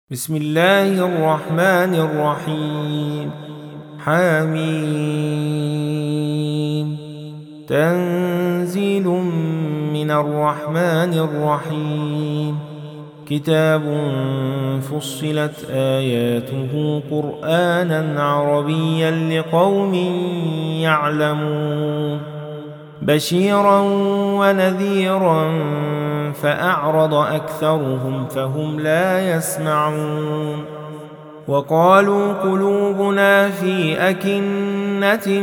بسم الله الرحمن الرحيم. حميم. تنزيل من الرحمن الرحيم. كتاب فصلت آياته قرآنا عربيا لقوم يعلمون بشيرا ونذيرا فأعرض أكثرهم فهم لا يسمعون وقالوا قلوبنا في أكنة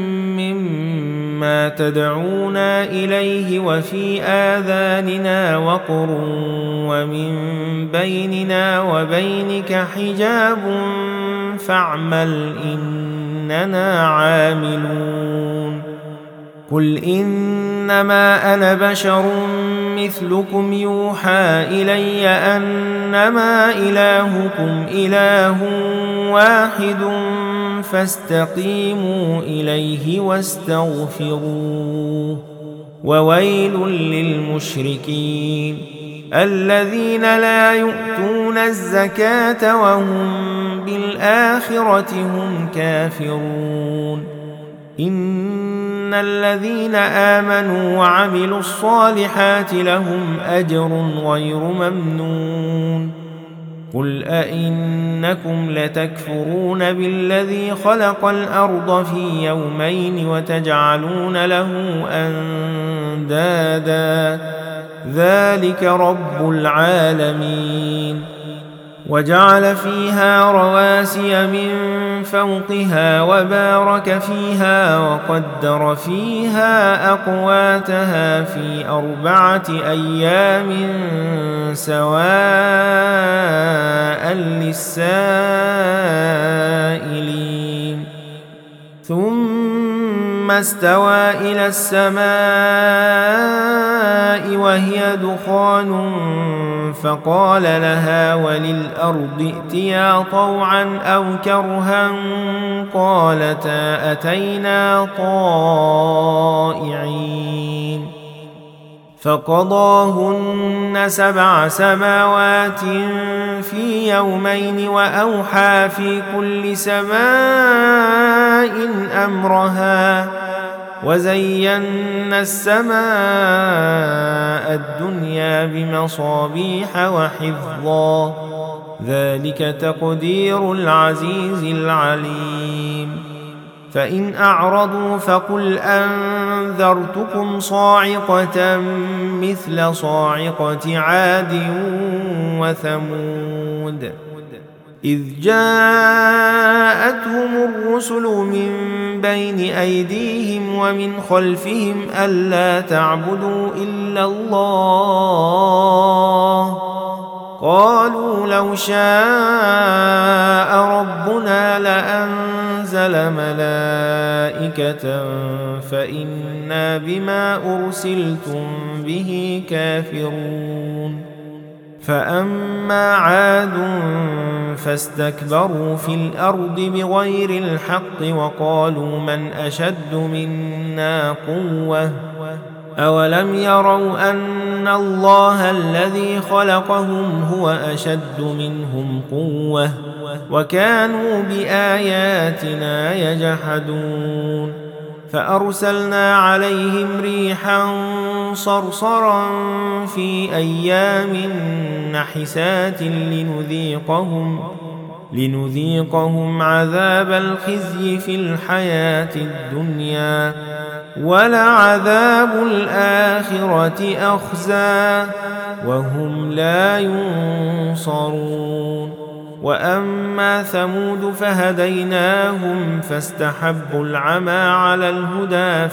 مما تدعونا إليه وفي آذاننا وقر ومن بيننا وبينك حجاب فاعمل إننا عاملون قل إنما أنا بشر مثلكم يوحى إلي أنما إلهكم إله واحد فاستقيموا إليه واستغفروه وويل للمشركين الذين لا يؤتون الزكاة وهم بالآخرة هم كافرون إن الذين آمنوا وعملوا الصالحات لهم أجر غير ممنون قل أئنكم لتكفرون بالذي خلق الأرض في يومين وتجعلون له أندادا ذلك رب العالمين وجعل فيها رواسي من فوقها وبارك فيها وقدر فيها أقواتها في 4 أيام سواء للسائلين ثم استوى إلى السماء وهي دخان فقال لها وللأرض ائتيا طوعا أو كرها قالتا أتينا طائعين فقضاهن 7 سماوات في يومين وأوحى في كل سماء أمرها وزينا السماء الدنيا بمصابيح وحفظا ذلك تقدير العزيز العليم فإن أعرضوا فقل أنذرتكم صاعقة مثل صاعقة عاد وثمود إذ جاءتهم الرسل من بين أيديهم ومن خلفهم ألا تعبدوا إلا الله قالوا لو شاء ربنا لأنزل ملائكة فإنا بما أرسلتم به كافرون فأما عاد فاستكبروا في الأرض بغير الحق وقالوا من أشد منا قوة أولم يروا أن الله الذي خلقهم هو أشد منهم قوة وكانوا بآياتنا يجحدون فأرسلنا عليهم ريحا صرصرا في أيام نحسات لنذيقهم عذاب الخزي في الحياة الدنيا ولعذاب الآخرة أخزى وهم لا ينصرون وأما ثمود فهديناهم فاستحبوا العمى على الهدى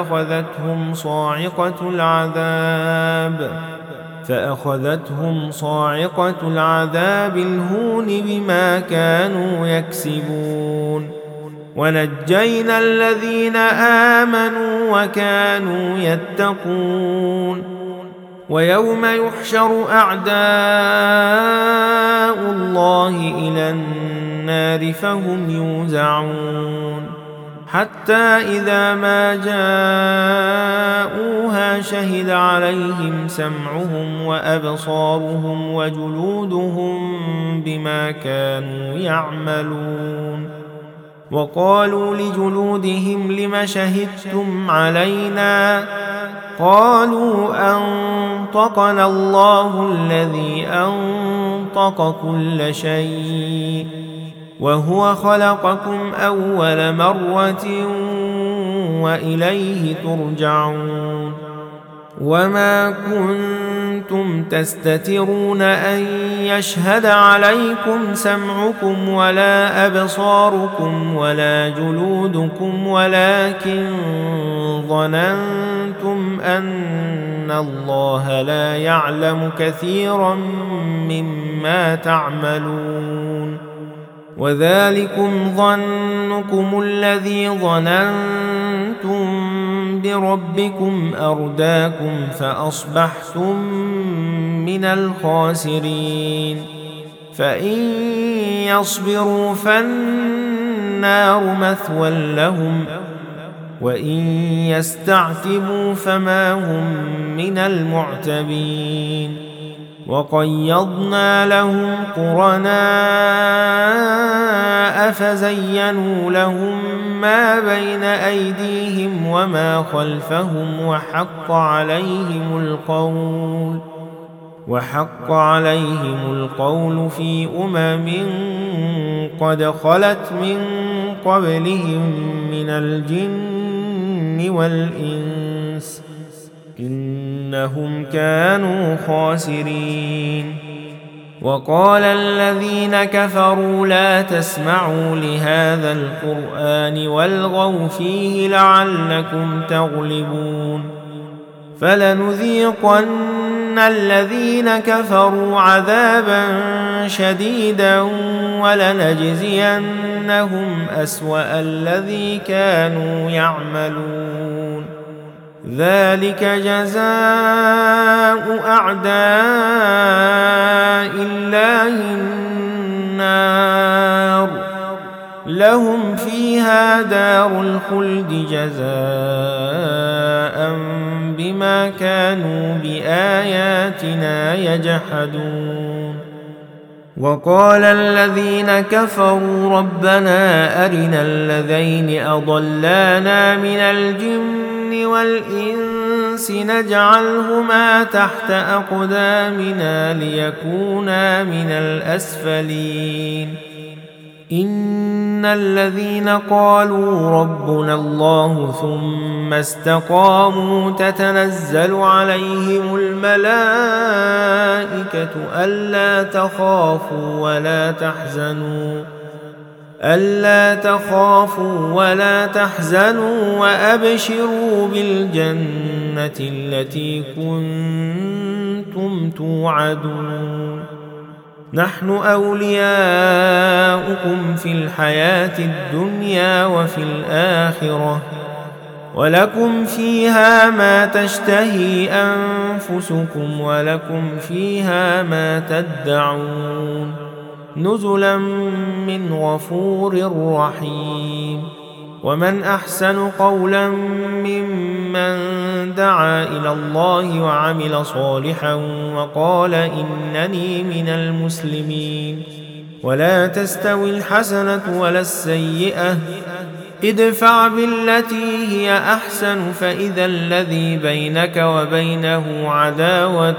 فأخذتهم صاعقة العذاب الهون بما كانوا يكسبون ونجينا الذين آمنوا وكانوا يتقون ويوم يحشر أعداء الله إلى النار فهم يوزعون حتى إذا ما جاءوها شهد عليهم سمعهم وأبصارهم وجلودهم بما كانوا يعملون. وقالوا لجلودهم لم شهدتم علينا؟ قالوا أنطقنا الله الذي أنطق كل شيء وهو خلقكم أول مرة وإليه ترجعون. وما كنتم تستترون أن يشهد عليكم سمعكم ولا أبصاركم ولا جلودكم ولكن ظننتم أن الله لا يعلم كثيرا مما تعملون. وذلكم ظنكم الذي ظننتم بربكم أرداكم فأصبحتم من الخاسرين. فإن يصبروا فالنار مثوى لهم وإن يستعتبوا فما هم من المعتبين. وقيضنا لهم قرناء فزينوا لهم ما بين أيديهم وما خلفهم وحق عليهم القول في قد خلت من قبلهم من الجن والإنس إنهم كانوا خاسرين. وقال الذين كفروا لا تسمعوا لهذا القرآن والغوا فيه لعلكم تغلبون. فلنذيقن الذين كفروا عذابا شديدا ولنجزينهم أسوأ الذي كانوا يعملون. ذلك جزاء أعداء الله النار لهم فيها دار الخلد جزاء بما كانوا بآياتنا يجحدون. وقال الذين كفروا ربنا أرنا الذين أضلانا من الجن والإنس نجعلهما تحت أقدامنا ليكونا من الأسفلين. إن الذين قالوا ربنا الله ثم استقاموا تتنزل عليهم الملائكة ألا تخافوا ولا تحزنوا وأبشروا بالجنة التي كنتم توعدون. نحن أولياؤكم في الحياة الدنيا وفي الآخرة ولكم فيها ما تشتهي أنفسكم ولكم فيها ما تدعون نزلا من غفور رحيم. ومن أحسن قولا ممن دعا إلى الله وعمل صالحا وقال إنني من المسلمين. ولا تستوي الحسنة ولا السيئة ادفع بالتي هي أحسن فإذا الذي بينك وبينه عداوة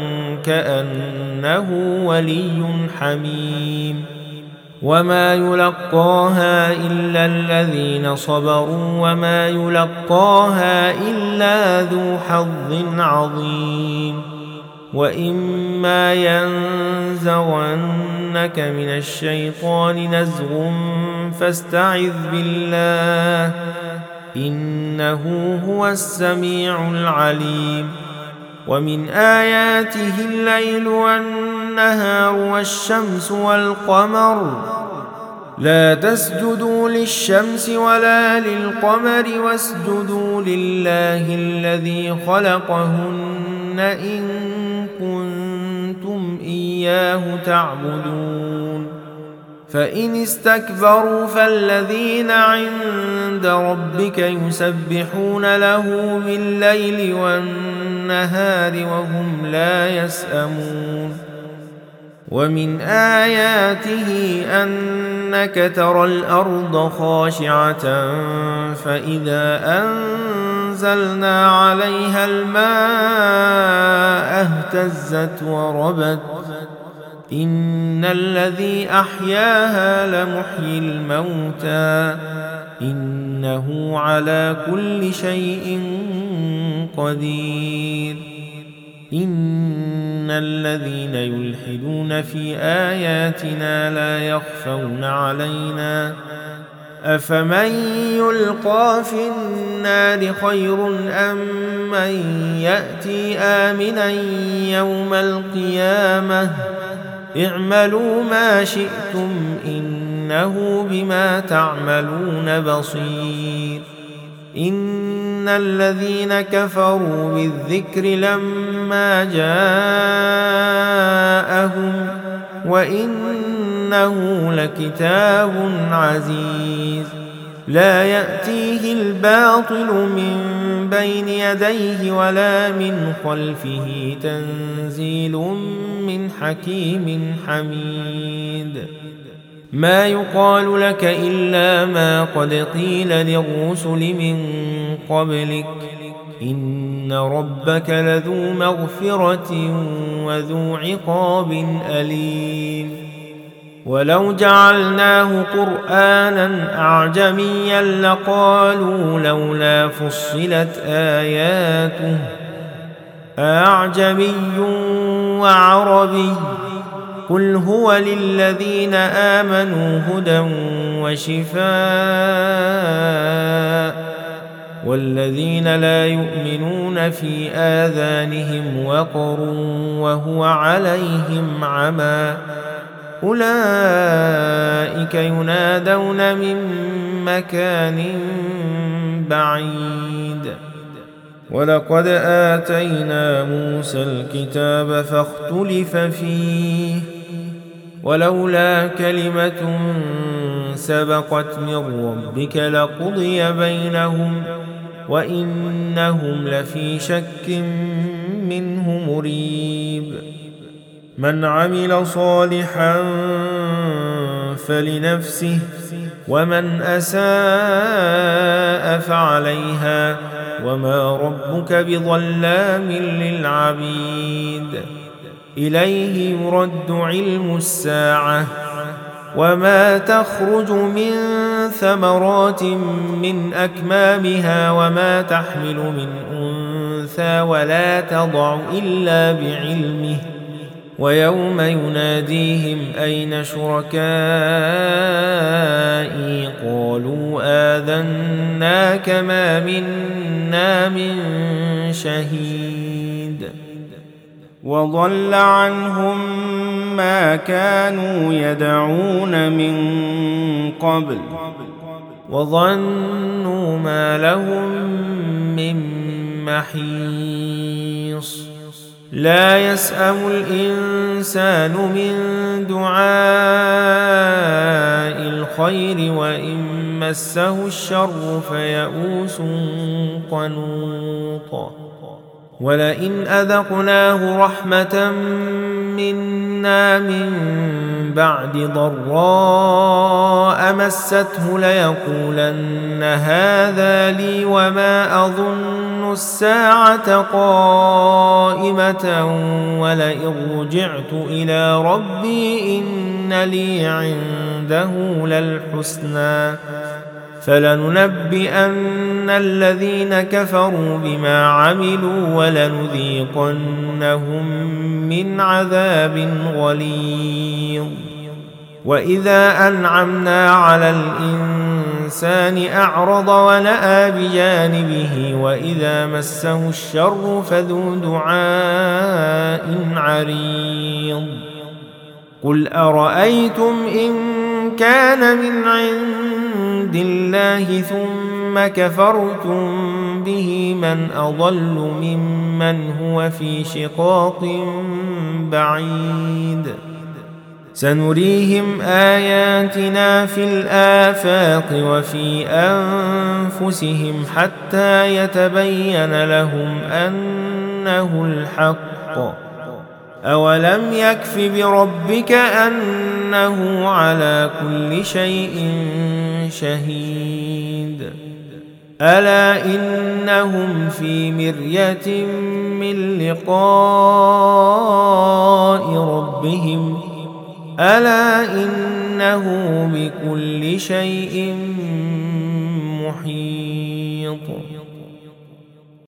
كأنه ولي حميم. وما يلقاها إلا الذين صبروا وما يلقاها إلا ذو حظ عظيم. وإما ينزغنك من الشيطان نزغ فاستعذ بالله إنه هو السميع العليم. ومن آياته الليل والنهار والشمس والقمر لا تسجدوا للشمس ولا للقمر واسجدوا لله الذي خلقهن إن كنتم إياه تعبدون. فإن استكبروا فالذين عند ربك يسبحون له بالليل والنهار وهم لا يسأمون ومن آياته أنك ترى الأرض خاشعة فإذا أنزلنا عليها الماء اهتزت وربت إن الذي أحياها لمحيي الموتى إنه على كل شيء قدير إن الذين يلحدون في آياتنا لا يخفون علينا أفمن يلقى في النار خير أم من يأتي آمنا يوم القيامة اعملوا ما شئتم إنه بما تعملون بصير إن الذين كفروا بالذكر لما جاءهم وإنه لكتاب عزيز لا يأتيه الباطل من بين يديه ولا من خلفه تنزيل من حكيم حميد ما يقال لك إلا ما قد قيل للرسل من قبلك إن ربك لذو مغفرة وذو عقاب أليم ولو جعلناه قرآنا أعجميا لقالوا لولا فصلت آياته أعجمي وعربي قل هو للذين آمنوا هدى وشفاء والذين لا يؤمنون في آذانهم وقر وهو عليهم عمى أولئك ينادون من مكان بعيد ولقد آتينا موسى الكتاب فاختلف فيه ولولا كلمة سبقت من ربك لقضي بينهم وإنهم لفي شك منه مريب من عمل صالحا فلنفسه ومن أساء فعليها وما ربك بظلام للعبيد إليه يرد علم الساعة وما تخرج من ثمرات من أكمامها وما تحمل من أنثى ولا تضع إلا بعلمه ويوم يناديهم أين شركائي قالوا آذناك ما منا من شهيد وضل عنهم ما كانوا يدعون من قبل وظنوا ما لهم من محيص لا يسأم الإنسان من دعاء الخير وإن مسه الشر فيئوس قنوط ولئن أذقناه رحمة منا من بعد ضراء مسته ليقولن هذا لي وما أظن الساعة قائمة ولئن رجعت إلى ربي إن لي عنده للحسنى فلننبئن الذين كفروا بما عملوا ولنذيقنهم من عذاب غليظ وإذا أنعمنا على الإنسان أعرض ونأى بجانبه وإذا مسه الشر فذو دعاء عريض قل أرأيتم إن كان من عند الله ثم كفرتم به من أضل ممن هو في شقاق بعيد سنريهم آياتنا في الآفاق وفي أنفسهم حتى يتبين لهم أنه الحق. أولم يكف بربك أنه على كل شيء شهيد. ألا إنهم في مرية من لقاء ربهم ألا إنه بكل شيء محيط.